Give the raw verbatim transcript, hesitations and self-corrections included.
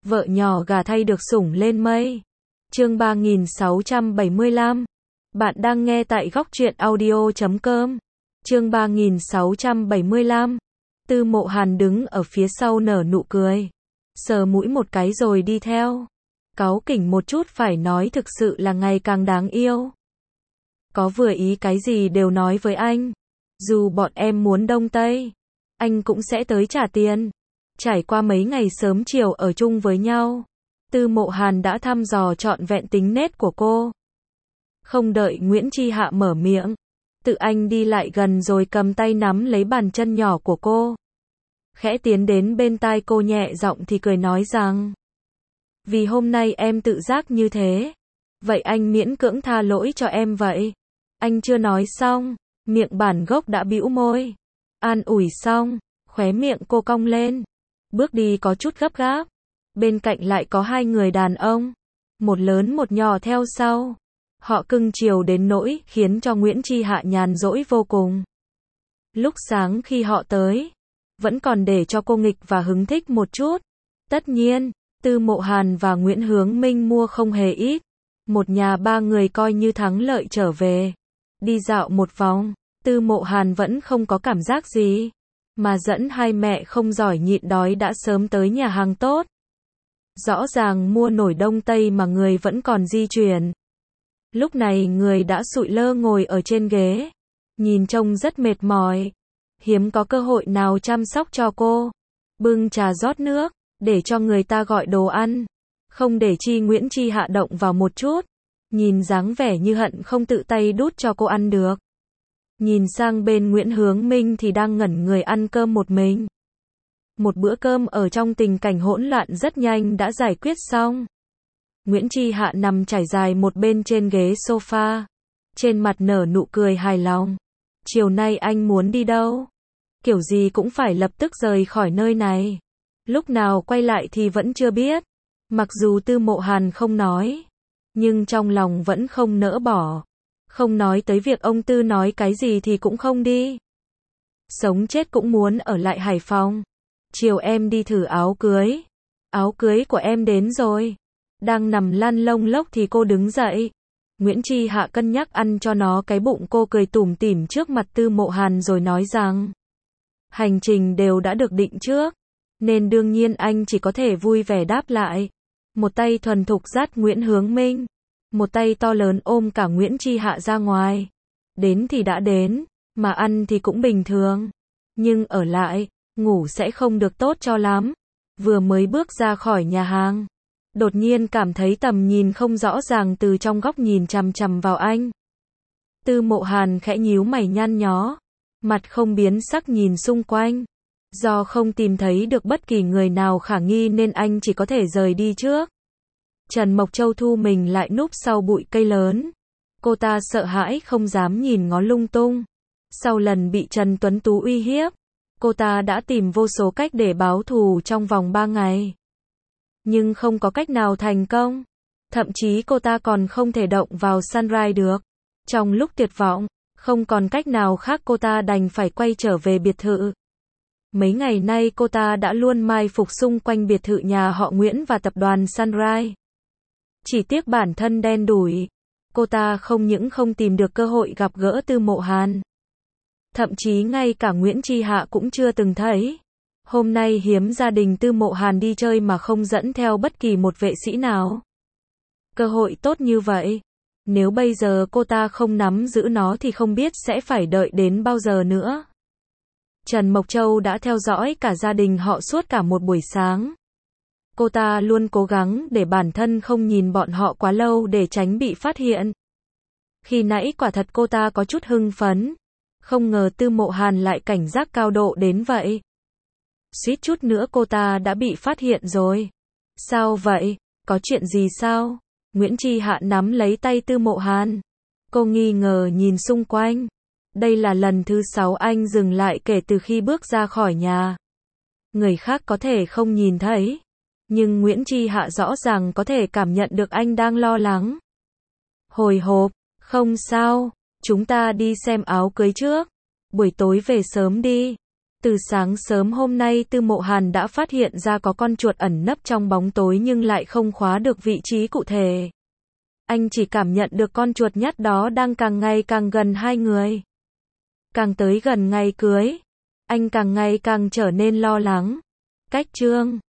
Vợ nhỏ gà thay được sủng lên mây. Chương ba nghìn sáu trăm bảy mươi lăm. Bạn đang nghe tại góc truyện audio chấm com. Chương ba nghìn sáu trăm bảy mươi lăm. Tư Mộ Hàn đứng ở phía sau nở nụ cười, sờ mũi một cái rồi đi theo. Cáu kỉnh một chút, phải nói thực sự là ngày càng đáng yêu. Có vừa ý cái gì đều nói với anh. Dù bọn em muốn đông tây, anh cũng sẽ tới trả tiền. Trải qua mấy ngày sớm chiều ở chung với nhau, Tư Mộ Hàn đã thăm dò trọn vẹn tính nết của cô. Không đợi Nguyễn Chi Hạ mở miệng, tự anh đi lại gần rồi cầm tay nắm lấy bàn chân nhỏ của cô. Khẽ tiến đến bên tai cô, nhẹ giọng thì cười nói rằng: vì hôm nay em tự giác như thế, vậy anh miễn cưỡng tha lỗi cho em vậy. Anh chưa nói xong, miệng bản gốc đã bĩu môi. An ủi xong, khóe miệng cô cong lên, bước đi có chút gấp gáp. Bên cạnh lại có hai người đàn ông, một lớn một nhỏ theo sau. Họ cưng chiều đến nỗi khiến cho Nguyễn Chi Hạ nhàn rỗi vô cùng. Lúc sáng khi họ tới, vẫn còn để cho cô nghịch và hứng thích một chút. Tất nhiên, Tư Mộ Hàn và Nguyễn Hướng Minh mua không hề ít. Một nhà ba người coi như thắng lợi trở về. Đi dạo một vòng, Tư Mộ Hàn vẫn không có cảm giác gì, mà dẫn hai mẹ không giỏi nhịn đói đã sớm tới nhà hàng tốt. Rõ ràng mua nổi đông tây mà người vẫn còn di chuyển. Lúc này người đã sụi lơ ngồi ở trên ghế, nhìn trông rất mệt mỏi. Hiếm có cơ hội nào chăm sóc cho cô. Bưng trà rót nước, để cho người ta gọi đồ ăn. Không để chi Nguyễn Chi Hạ động vào một chút. Nhìn dáng vẻ như hận không tự tay đút cho cô ăn được. Nhìn sang bên Nguyễn Hướng Minh thì đang ngẩn người ăn cơm một mình. Một bữa cơm ở trong tình cảnh hỗn loạn rất nhanh đã giải quyết xong. Nguyễn Chi Hạ nằm trải dài một bên trên ghế sofa, trên mặt nở nụ cười hài lòng. Chiều nay anh muốn đi đâu? Kiểu gì cũng phải lập tức rời khỏi nơi này. Lúc nào quay lại thì vẫn chưa biết. Mặc dù Tư Mộ Hàn không nói, nhưng trong lòng vẫn không nỡ bỏ. Không nói tới việc ông Tư nói cái gì thì cũng không đi. Sống chết cũng muốn ở lại Hải Phòng. Chiều em đi thử áo cưới. Áo cưới của em đến rồi. Đang nằm lăn lông lốc thì cô đứng dậy. Nguyễn Chi Hạ cân nhắc ăn cho nó cái bụng, cô cười tủm tỉm trước mặt Tư Mộ Hàn rồi nói rằng: hành trình đều đã được định trước, nên đương nhiên anh chỉ có thể vui vẻ đáp lại. Một tay thuần thục dắt Nguyễn Hướng Minh, một tay to lớn ôm cả Nguyễn Chi Hạ ra ngoài. Đến thì đã đến, mà ăn thì cũng bình thường. Nhưng ở lại, ngủ sẽ không được tốt cho lắm. Vừa mới bước ra khỏi nhà hàng, đột nhiên cảm thấy tầm nhìn không rõ ràng từ trong góc nhìn chằm chằm vào anh. Tư Mộ Hàn khẽ nhíu mày nhăn nhó, mặt không biến sắc nhìn xung quanh. Do không tìm thấy được bất kỳ người nào khả nghi nên anh chỉ có thể rời đi trước. Trần Mộc Châu thu mình lại núp sau bụi cây lớn. Cô ta sợ hãi không dám nhìn ngó lung tung. Sau lần bị Trần Tuấn Tú uy hiếp, cô ta đã tìm vô số cách để báo thù trong vòng ba ngày. Nhưng không có cách nào thành công. Thậm chí cô ta còn không thể động vào Sunrise được. Trong lúc tuyệt vọng, không còn cách nào khác, cô ta đành phải quay trở về biệt thự. Mấy ngày nay cô ta đã luôn mai phục xung quanh biệt thự nhà họ Nguyễn và tập đoàn Sunrise. Chỉ tiếc bản thân đen đủi, cô ta không những không tìm được cơ hội gặp gỡ Tư Mộ Hàn, thậm chí ngay cả Nguyễn Chi Hạ cũng chưa từng thấy. Hôm nay hiếm gia đình Tư Mộ Hàn đi chơi mà không dẫn theo bất kỳ một vệ sĩ nào. Cơ hội tốt như vậy, nếu bây giờ cô ta không nắm giữ nó thì không biết sẽ phải đợi đến bao giờ nữa. Trần Mộc Châu đã theo dõi cả gia đình họ suốt cả một buổi sáng. Cô ta luôn cố gắng để bản thân không nhìn bọn họ quá lâu để tránh bị phát hiện. Khi nãy quả thật cô ta có chút hưng phấn. Không ngờ Tư Mộ Hàn lại cảnh giác cao độ đến vậy. Suýt chút nữa cô ta đã bị phát hiện rồi. Sao vậy? Có chuyện gì sao? Nguyễn Chi Hạ nắm lấy tay Tư Mộ Hàn. Cô nghi ngờ nhìn xung quanh. Đây là lần thứ sáu anh dừng lại kể từ khi bước ra khỏi nhà. Người khác có thể không nhìn thấy, nhưng Nguyễn Chi Hạ rõ ràng có thể cảm nhận được anh đang lo lắng. Hồi hộp, không sao, chúng ta đi xem áo cưới trước. Buổi tối về sớm đi. Từ sáng sớm hôm nay Tư Mộ Hàn đã phát hiện ra có con chuột ẩn nấp trong bóng tối nhưng lại không khóa được vị trí cụ thể. Anh chỉ cảm nhận được con chuột nhắt đó đang càng ngày càng gần hai người. Càng tới gần ngày cưới, anh càng ngày càng trở nên lo lắng. Cách chương